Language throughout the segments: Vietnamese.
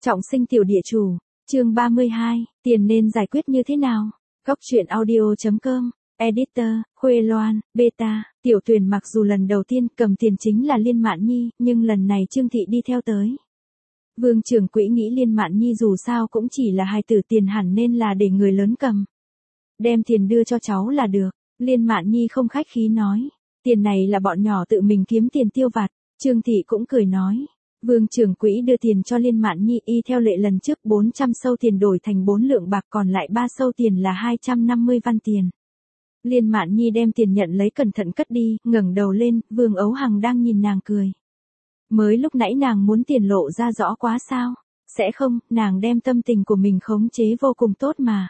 Trọng sinh tiểu địa chủ, chương 32, tiền nên giải quyết như thế nào? Góc truyện audio.com, editor, Khuê Loan, beta, Tiểu Tuyền mặc dù lần đầu tiên cầm tiền chính là Liên Mạn Nhi, nhưng lần này Trương Thị đi theo tới. Vương trưởng quỹ nghĩ Liên Mạn Nhi dù sao cũng chỉ là hài tử, tiền hẳn nên là để người lớn cầm. Đem tiền đưa cho cháu là được, Liên Mạn Nhi không khách khí nói. Tiền này là bọn nhỏ tự mình kiếm tiền tiêu vặt, Trương Thị cũng cười nói. Vương trưởng quỹ đưa tiền cho Liên Mạn Nhi y theo lệ lần trước 400 sâu tiền đổi thành 4 lượng bạc, còn lại 3 sâu tiền là 250 văn tiền. Liên Mạn Nhi đem tiền nhận lấy cẩn thận cất đi, ngẩng đầu lên, Vương Ấu Hằng đang nhìn nàng cười. Mới lúc nãy nàng muốn tiền lộ ra rõ quá sao? Sẽ không, nàng đem tâm tình của mình khống chế vô cùng tốt mà.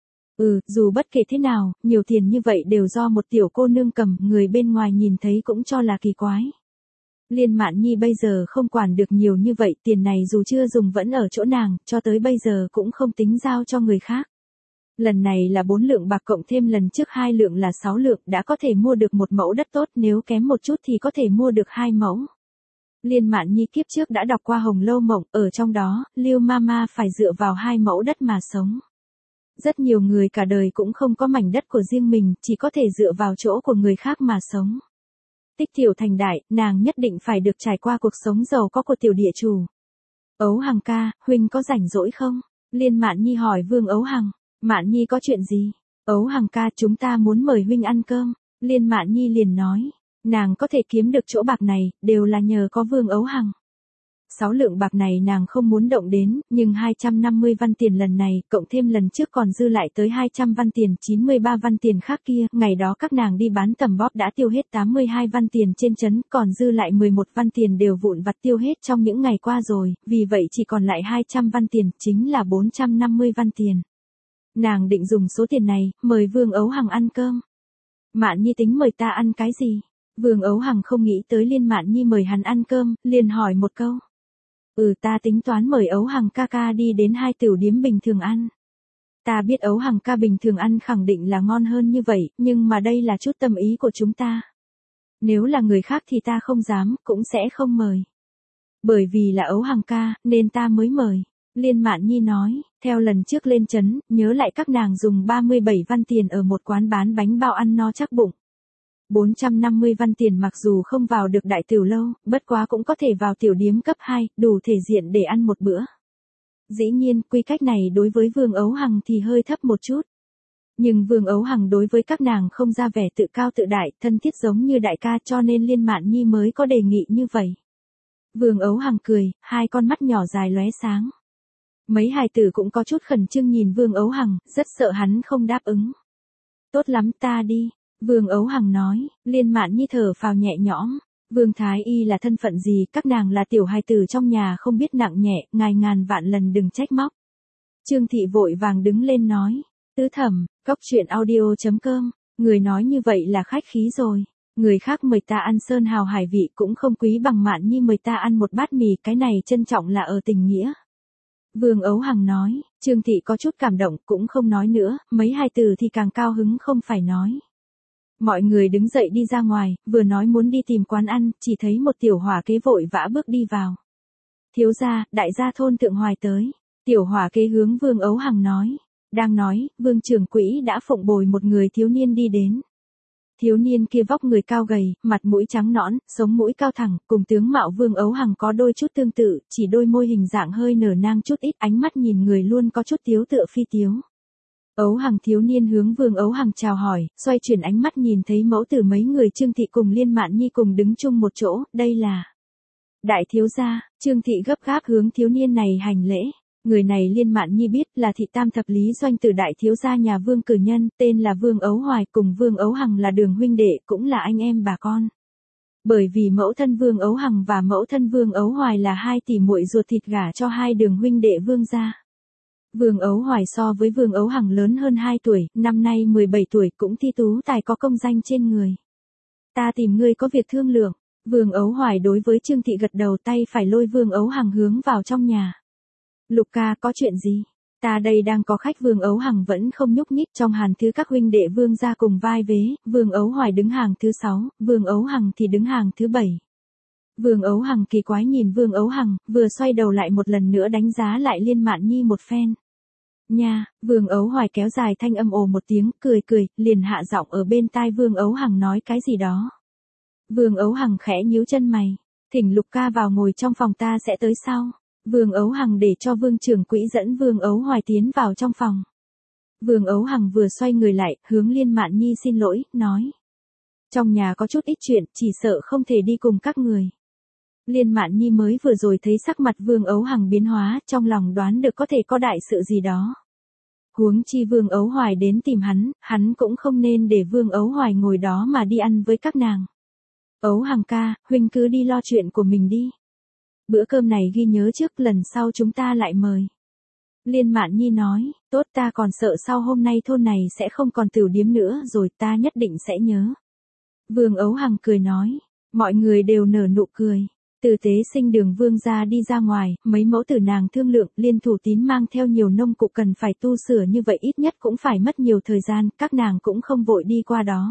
Dù bất kể thế nào, nhiều tiền như vậy đều do một tiểu cô nương cầm, người bên ngoài nhìn thấy cũng cho là kỳ quái. Liên Mạn Nhi bây giờ không quản được nhiều như vậy, tiền này dù chưa dùng vẫn ở chỗ nàng, cho tới bây giờ cũng không tính giao cho người khác. Lần này là 4 lượng bạc cộng thêm lần trước 2 lượng là 6 lượng, đã có thể mua được một mẫu đất tốt, nếu kém một chút thì có thể mua được 2 mẫu. Liên Mạn Nhi kiếp trước đã đọc qua Hồng Lâu Mộng, ở trong đó, Lưu Mama phải dựa vào 2 mẫu đất mà sống. Rất nhiều người cả đời cũng không có mảnh đất của riêng mình, chỉ có thể dựa vào chỗ của người khác mà sống. Tích tiểu thành đại, nàng nhất định phải được trải qua cuộc sống giàu có của tiểu địa chủ. Ấu Hằng ca, huynh có rảnh rỗi không? Liên Mạn Nhi hỏi Vương Ấu Hằng. Mạn Nhi có chuyện gì? Ấu Hằng ca, chúng ta muốn mời huynh ăn cơm. Liên Mạn Nhi liền nói. Nàng có thể kiếm được chỗ bạc này, đều là nhờ có Vương Ấu Hằng. 6 lượng bạc này nàng không muốn động đến, nhưng 250 văn tiền lần này, cộng thêm lần trước còn dư lại tới 200 văn tiền, 93 văn tiền khác kia, ngày đó các nàng đi bán tầm bóp đã tiêu hết 82 văn tiền trên trấn, còn dư lại 11 văn tiền đều vụn vặt tiêu hết trong những ngày qua rồi, vì vậy chỉ còn lại 200 văn tiền, chính là 450 văn tiền. Nàng định dùng số tiền này, mời Vương Ấu Hằng ăn cơm. Mạn Nhi tính mời ta ăn cái gì? Vương Ấu Hằng không nghĩ tới Liên Mạn Nhi mời hắn ăn cơm, liền hỏi một câu. Ta tính toán mời Ấu Hằng ca ca đi đến 2 tiểu điếm bình thường ăn. Ta biết Ấu Hằng ca bình thường ăn khẳng định là ngon hơn như vậy, nhưng mà đây là chút tâm ý của chúng ta. Nếu là người khác thì ta không dám, cũng sẽ không mời. Bởi vì là Ấu Hằng ca, nên ta mới mời. Liên Mạn Nhi nói, theo lần trước lên trấn, nhớ lại các nàng dùng 37 văn tiền ở một quán bán bánh bao ăn no chắc bụng. 450 văn tiền mặc dù không vào được đại tiểu lâu, bất quá cũng có thể vào tiểu điếm cấp 2, đủ thể diện để ăn một bữa. Dĩ nhiên, quy cách này đối với Vương Ấu Hằng thì hơi thấp một chút. Nhưng Vương Ấu Hằng đối với các nàng không ra vẻ tự cao tự đại, thân thiết giống như đại ca, cho nên Liên Mạn Nhi mới có đề nghị như vậy. Vương Ấu Hằng cười, 2 con mắt nhỏ dài lóe sáng. Mấy hài tử cũng có chút khẩn trương nhìn Vương Ấu Hằng, rất sợ hắn không đáp ứng. Tốt lắm, ta đi. Vương Ấu Hằng nói, Liên Mạn Nhi thở phào nhẹ nhõm. Vương Thái Y là thân phận gì, các nàng là tiểu hài tử trong nhà không biết nặng nhẹ, ngài ngàn vạn lần đừng trách móc. Trương Thị vội vàng đứng lên nói, Tứ Thẩm, góc truyện audio.com, người nói như vậy là khách khí rồi. Người khác mời ta ăn sơn hào hải vị cũng không quý bằng Mạn Nhi mời ta ăn một bát mì, cái này trân trọng là ở tình nghĩa. Vương Ấu Hằng nói, Trương Thị có chút cảm động cũng không nói nữa, mấy hài tử thì càng cao hứng không phải nói. Mọi người đứng dậy đi ra ngoài, vừa nói muốn đi tìm quán ăn, chỉ thấy một tiểu hỏa kế vội vã bước đi vào. Thiếu gia, đại gia thôn Thượng Hoài tới. Tiểu hỏa kế hướng Vương Ấu Hằng nói. Đang nói, Vương trưởng quỹ đã phụng bồi một người thiếu niên đi đến. Thiếu niên kia vóc người cao gầy, mặt mũi trắng nõn, sống mũi cao thẳng, cùng tướng mạo Vương Ấu Hằng có đôi chút tương tự, chỉ đôi môi hình dạng hơi nở nang chút ít, ánh mắt nhìn người luôn có chút tiếu tựa phi tiếu. Ấu Hằng thiếu niên hướng Vương Ấu Hằng chào hỏi, xoay chuyển ánh mắt nhìn thấy mẫu tử mấy người Trương Thị cùng Liên Mạn Nhi cùng đứng chung một chỗ, đây là đại thiếu gia. Trương Thị gấp gáp hướng thiếu niên này hành lễ. Người này Liên Mạn Nhi biết là thị tam thập lý doanh tử đại thiếu gia nhà Vương cử nhân, tên là Vương Ấu Hoài, cùng Vương Ấu Hằng là đường huynh đệ, cũng là anh em bà con. Bởi vì mẫu thân Vương Ấu Hằng và mẫu thân Vương Ấu Hoài là 2 tỷ muội ruột thịt gả cho 2 đường huynh đệ Vương gia. Vương Ấu Hoài so với Vương Ấu Hằng lớn hơn 2 tuổi, năm nay 17 tuổi, cũng thi tú tài có công danh trên người. Ta tìm ngươi có việc thương lượng. Vương Ấu Hoài đối với Trương Thị gật đầu, tay phải lôi Vương Ấu Hằng hướng vào trong nhà. Lục ca, có chuyện gì? Ta đây đang có khách. Vương Ấu Hằng vẫn không nhúc nhích, trong hàng thứ các huynh đệ Vương gia cùng vai vế, Vương Ấu Hoài đứng hàng thứ 6, Vương Ấu Hằng thì đứng hàng thứ 7. Vương Ấu Hằng kỳ quái nhìn Vương Ấu Hằng, vừa xoay đầu lại một lần nữa đánh giá lại Liên Mạn Nhi một phen. Nha, Vương Ấu Hoài kéo dài thanh âm ồ một tiếng, cười cười, liền hạ giọng ở bên tai Vương Ấu Hằng nói cái gì đó. Vương Ấu Hằng khẽ nhíu chân mày, thỉnh Lục ca vào ngồi trong phòng ta sẽ tới sau. Vương Ấu Hằng để cho Vương trưởng quỹ dẫn Vương Ấu Hoài tiến vào trong phòng. Vương Ấu Hằng vừa xoay người lại, hướng Liên Mạn Nhi xin lỗi, nói. Trong nhà có chút ít chuyện, chỉ sợ không thể đi cùng các người. Liên Mạn Nhi mới vừa rồi thấy sắc mặt Vương Ấu Hằng biến hóa, trong lòng đoán được có thể có đại sự gì đó. Huống chi Vương Ấu Hoài đến tìm hắn cũng không nên để Vương Ấu Hoài ngồi đó mà đi ăn với các nàng. Ấu Hằng ca, huynh cứ đi lo chuyện của mình đi. Bữa cơm này ghi nhớ trước, lần sau chúng ta lại mời. Liên Mạn Nhi nói, tốt, ta còn sợ sau hôm nay thôn này sẽ không còn tửu điếm nữa rồi, ta nhất định sẽ nhớ. Vương Ấu Hằng cười nói, mọi người đều nở nụ cười. Từ Tế Sinh Đường Vương gia đi ra ngoài, mấy mẫu tử nàng thương lượng, Liên Thủ Tín mang theo nhiều nông cụ cần phải tu sửa như vậy ít nhất cũng phải mất nhiều thời gian, các nàng cũng không vội đi qua đó.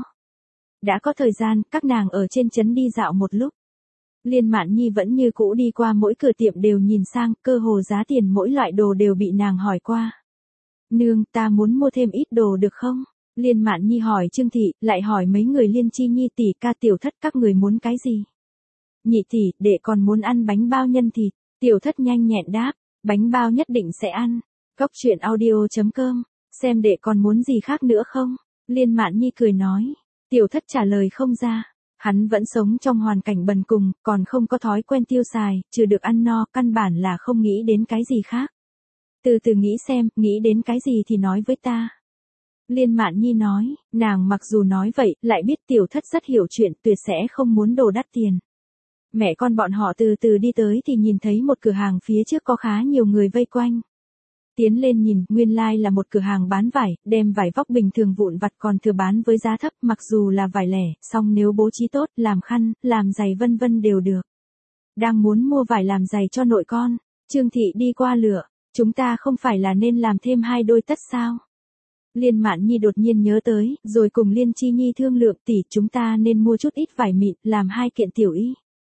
Đã có thời gian, các nàng ở trên trấn đi dạo một lúc. Liên Mạn Nhi vẫn như cũ đi qua mỗi cửa tiệm đều nhìn sang, cơ hồ giá tiền mỗi loại đồ đều bị nàng hỏi qua. Nương, ta muốn mua thêm ít đồ được không? Liên Mạn Nhi hỏi Trương Thị, lại hỏi mấy người Liên Chi Nhi tỷ ca Tiểu Thất các người muốn cái gì? Nhị tỷ, đệ còn muốn ăn bánh bao nhân thịt. Tiểu Thất nhanh nhẹn đáp, bánh bao nhất định sẽ ăn. Cốc truyện audio.com, xem đệ còn muốn gì khác nữa không? Liên Mạn Nhi cười nói. Tiểu Thất trả lời không ra. Hắn vẫn sống trong hoàn cảnh bần cùng, còn không có thói quen tiêu xài, chưa được ăn no, căn bản là không nghĩ đến cái gì khác. Từ từ nghĩ xem, nghĩ đến cái gì thì nói với ta. Liên Mạn Nhi nói, nàng mặc dù nói vậy, lại biết Tiểu Thất rất hiểu chuyện, tuyệt sẽ không muốn đồ đắt tiền. Mẹ con bọn họ từ từ đi tới thì nhìn thấy một cửa hàng phía trước có khá nhiều người vây quanh. Tiến lên nhìn, nguyên lai là một cửa hàng bán vải, đem vải vóc bình thường vụn vặt còn thừa bán với giá thấp, mặc dù là vải lẻ, song nếu bố trí tốt, làm khăn, làm giày vân vân đều được. Đang muốn mua vải làm giày cho nội con, Trương Thị đi qua lựa, chúng ta không phải là nên làm thêm 2 đôi tất sao? Liên Mạn Nhi đột nhiên nhớ tới, rồi cùng Liên Chi Nhi thương lượng, tỷ, chúng ta nên mua chút ít vải mịn, làm 2 kiện tiểu y.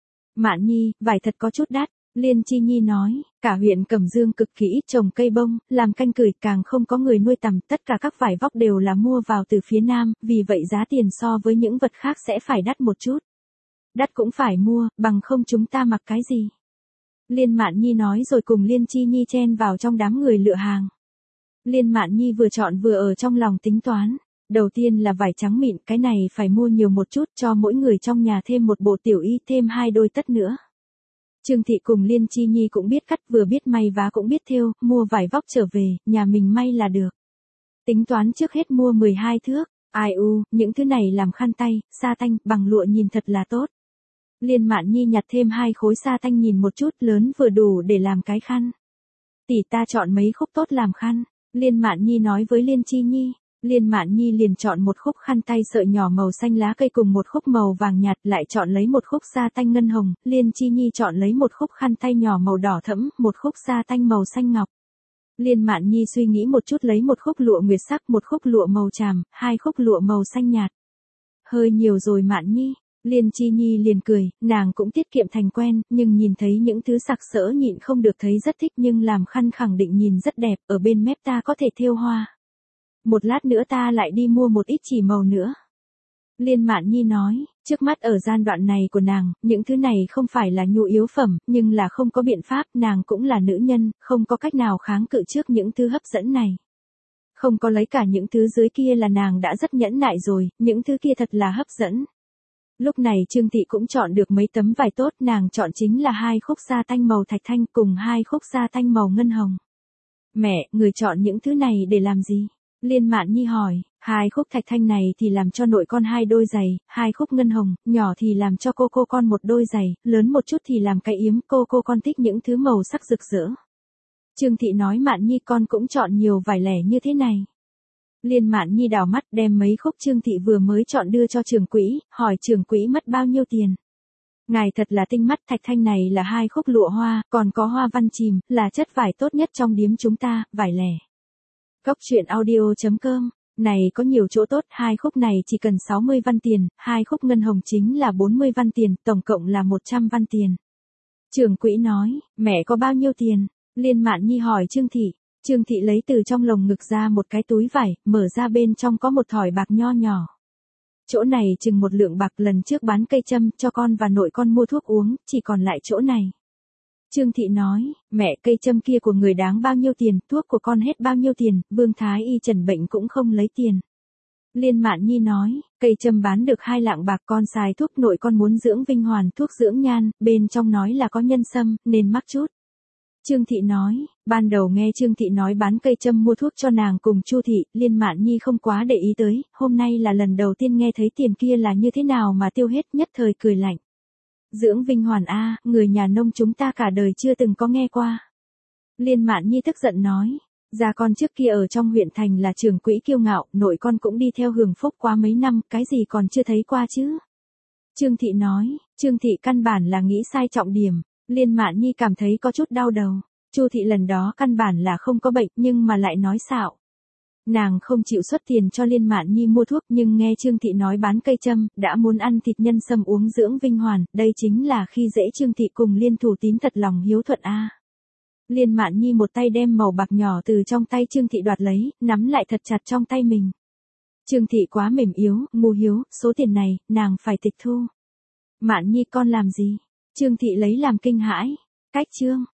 Mạn Nhi, vải thật có chút đắt. Liên Chi Nhi nói, cả huyện Cẩm Dương cực kỳ ít trồng cây bông, làm canh cửi, càng không có người nuôi tằm, tất cả các vải vóc đều là mua vào từ phía Nam, vì vậy giá tiền so với những vật khác sẽ phải đắt một chút. Đắt cũng phải mua, bằng không chúng ta mặc cái gì. Liên Mạn Nhi nói rồi cùng Liên Chi Nhi chen vào trong đám người lựa hàng. Liên Mạn Nhi vừa chọn vừa ở trong lòng tính toán. Đầu tiên là vải trắng mịn, cái này phải mua nhiều một chút cho mỗi người trong nhà thêm một bộ tiểu y, thêm 2 đôi tất nữa. Trương Thị cùng Liên Chi Nhi cũng biết cắt, vừa biết may vá cũng biết thêu, mua vải vóc trở về, nhà mình may là được. Tính toán trước hết mua 12 thước, ai u, những thứ này làm khăn tay, sa tanh, bằng lụa nhìn thật là tốt. Liên Mạn Nhi nhặt thêm 2 khối sa tanh nhìn một chút, lớn vừa đủ để làm cái khăn. Tỷ, ta chọn mấy khúc tốt làm khăn. Liên Mạn Nhi nói với Liên Chi Nhi. Liên Mạn Nhi liền chọn một khúc khăn tay sợi nhỏ màu xanh lá cây cùng một khúc màu vàng nhạt, lại chọn lấy một khúc sa tanh ngân hồng. Liên Chi Nhi chọn lấy một khúc khăn tay nhỏ màu đỏ thẫm, một khúc sa tanh màu xanh ngọc. Liên Mạn Nhi suy nghĩ một chút lấy một khúc lụa nguyệt sắc, một khúc lụa màu tràm, 2 khúc lụa màu xanh nhạt. Hơi nhiều rồi Mạn Nhi. Liên Chi Nhi liền cười, nàng cũng tiết kiệm thành quen, nhưng nhìn thấy những thứ sặc sỡ nhịn không được thấy rất thích, nhưng làm khăn khẳng định nhìn rất đẹp, ở bên mép ta có thể thêu hoa. Một lát nữa ta lại đi mua một ít chỉ màu nữa. Liên Mạn Nhi nói, trước mắt ở giai đoạn này của nàng, những thứ này không phải là nhu yếu phẩm, nhưng là không có biện pháp, nàng cũng là nữ nhân, không có cách nào kháng cự trước những thứ hấp dẫn này. Không có lấy cả những thứ dưới kia là nàng đã rất nhẫn nại rồi, những thứ kia thật là hấp dẫn. Lúc này Trương Thị cũng chọn được mấy tấm vải tốt, nàng chọn chính là 2 khúc sa tanh màu thạch thanh cùng 2 khúc sa tanh màu ngân hồng. Mẹ, người chọn những thứ này để làm gì? Liên Mạn Nhi hỏi, 2 khúc thạch thanh này thì làm cho nội con 2 đôi giày, 2 khúc ngân hồng, nhỏ thì làm cho cô con một đôi giày, lớn một chút thì làm cái yếm, cô con thích những thứ màu sắc rực rỡ. Trương Thị nói Mạn Nhi con cũng chọn nhiều vải lẻ như thế này. Liên Mạn Nhi đảo mắt đem mấy khúc Trương Thị vừa mới chọn đưa cho trưởng quỹ, hỏi trưởng quỹ mất bao nhiêu tiền. Ngài thật là tinh mắt, thạch thanh này là 2 khúc lụa hoa, còn có hoa văn chìm, là chất vải tốt nhất trong điếm chúng ta, vải lẻ. Cốc truyện audio.com Này có nhiều chỗ tốt, 2 khúc này chỉ cần 60 văn tiền, 2 khúc ngân hồng chính là 40 văn tiền, tổng cộng là 100 văn tiền. Trưởng quỹ nói, mẹ có bao nhiêu tiền? Liên Mạn Nhi hỏi Trương Thị. Trương Thị lấy từ trong lồng ngực ra một cái túi vải, mở ra bên trong có một thỏi bạc nho nhỏ. Chỗ này chừng 1 lượng bạc, lần trước bán cây châm cho con và nội con mua thuốc uống, chỉ còn lại chỗ này. Trương Thị nói, mẹ cây châm kia của người đáng bao nhiêu tiền, thuốc của con hết bao nhiêu tiền, Vương Thái Y trần bệnh cũng không lấy tiền. Liên Mạn Nhi nói, cây châm bán được 2 lạng bạc, con xài thuốc, nội con muốn dưỡng Vinh Hoàn, thuốc dưỡng nhan, bên trong nói là có nhân sâm, nên mắc chút. Trương Thị nói, ban đầu nghe Trương Thị nói bán cây châm mua thuốc cho nàng cùng Chu Thị, Liên Mạn Nhi không quá để ý tới, hôm nay là lần đầu tiên nghe thấy tiền kia là như thế nào mà tiêu hết, nhất thời cười lạnh. Dưỡng Vinh Hoàn a, người nhà nông chúng ta cả đời chưa từng có nghe qua. Liên Mạn Nhi tức giận nói, già con trước kia ở trong huyện thành là trưởng quỹ kiêu ngạo, nội con cũng đi theo hưởng phúc qua mấy năm, cái gì còn chưa thấy qua chứ. Trương Thị nói, Trương Thị căn bản là nghĩ sai trọng điểm. Liên Mạn Nhi cảm thấy có chút đau đầu. Chu Thị lần đó căn bản là không có bệnh nhưng mà lại nói xạo. Nàng không chịu xuất tiền cho Liên Mạn Nhi mua thuốc nhưng nghe Trương Thị nói bán cây châm, đã muốn ăn thịt nhân sâm uống dưỡng Vinh Hoàn, đây chính là khi dễ Trương Thị cùng Liên thủ tín thật lòng hiếu thuận a. Liên Mạn Nhi một tay đem màu bạc nhỏ từ trong tay Trương Thị đoạt lấy, nắm lại thật chặt trong tay mình. Trương Thị quá mềm yếu, ngu hiếu, số tiền này, nàng phải tịch thu. Mạn Nhi con làm gì? Trương Thị lấy làm kinh hãi. Cách chương.